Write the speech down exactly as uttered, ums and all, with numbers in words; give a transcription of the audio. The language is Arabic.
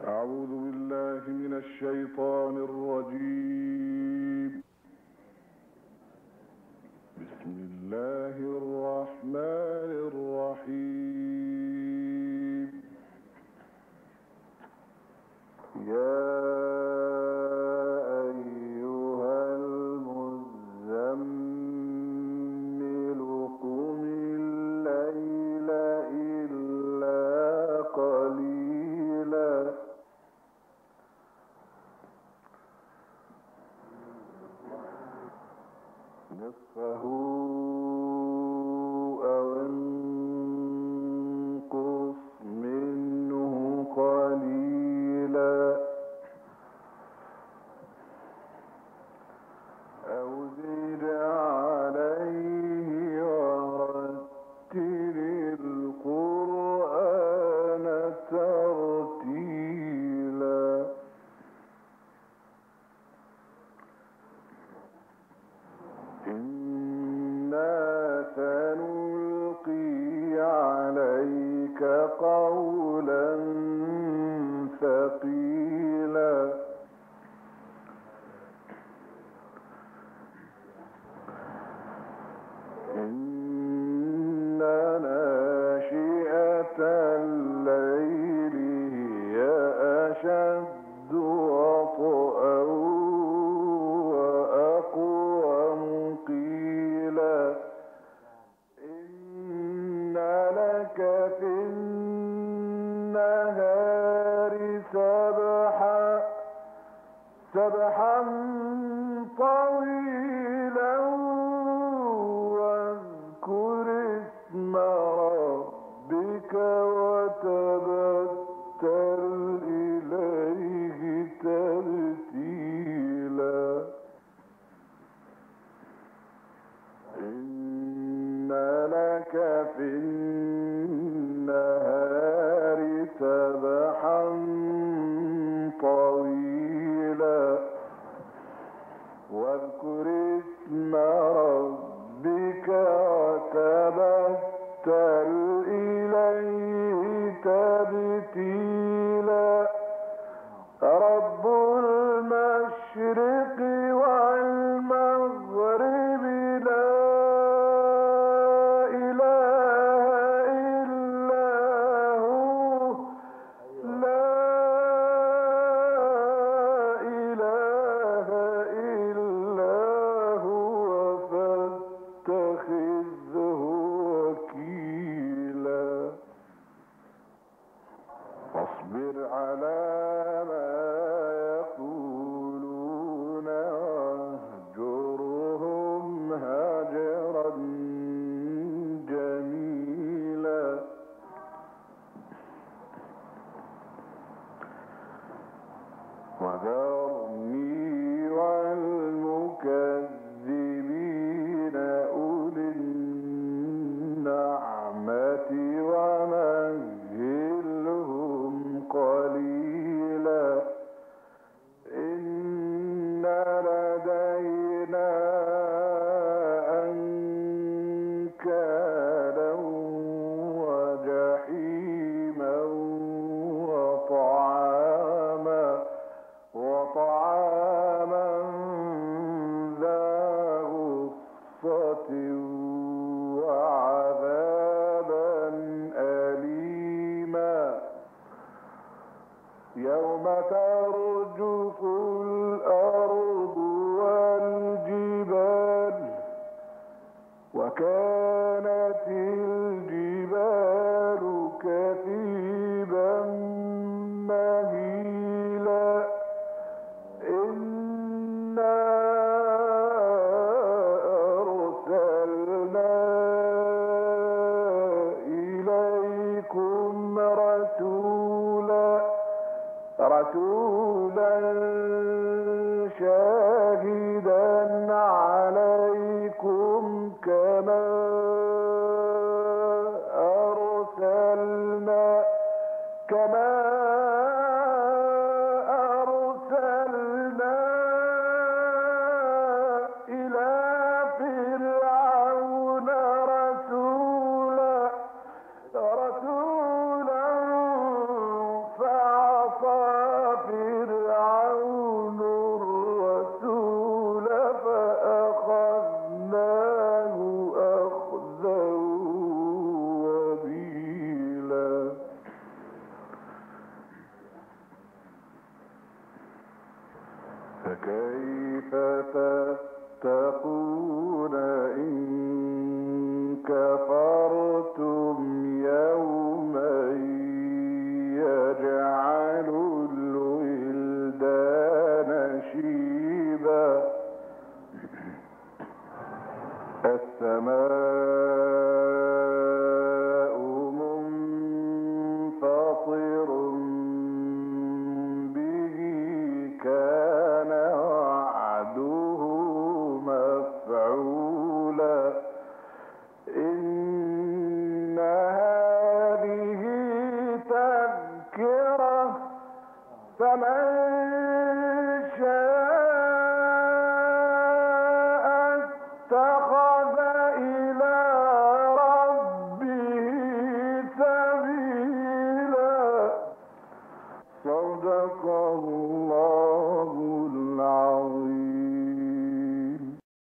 أعوذ بالله من الشيطان الرجيم. بسم الله الرحمن الرحيم. يا أيها المزمل قم الليل إلا قليلا نصفه أو انقص منه قليلا أو زد عليه ورتل القرآن ترتيلا إنا سنلقي عليك قولا ثقيلا إن ناشئة الليل هي أشد وطئا وأقوم قيلا إن لك في النهار سبحا سبحا طويلا واذكر اسم ربك وتبتل إليه تبتيلا إن لك في النهار سبحا طويلا واذكر اسم ربك وتبتل إليه تبتيلا رب المشرق والمغرب لا إله إلا هو لا إله إلا هو فاتخذه وكيلا واصبر على ما يقولون واهجرهم هجرا جميلا وذرني والمكذبين أولي النعمة ومهلهم قليلا إن لدينا أنكالا وجحيما وطعاما وطعاما ذا غصة وعذابا أليما يوم ترجف الأرض والجبال وكانت الجبال كثيبا مهيلا إنا أرسلنا إليكم رسولا رسولا شاهدا عليكم كما أرسلنا كما أرسلنا إلى فرعون رسولا رسولا فعصى فكيف تتقون إن كفرتم يوما يجعل الولدان شيبا السماء منفطر به كان وعده مفعولا إن هذه تذكرة فمن شاء اتخذ إلى ربه سبيلا صدق الله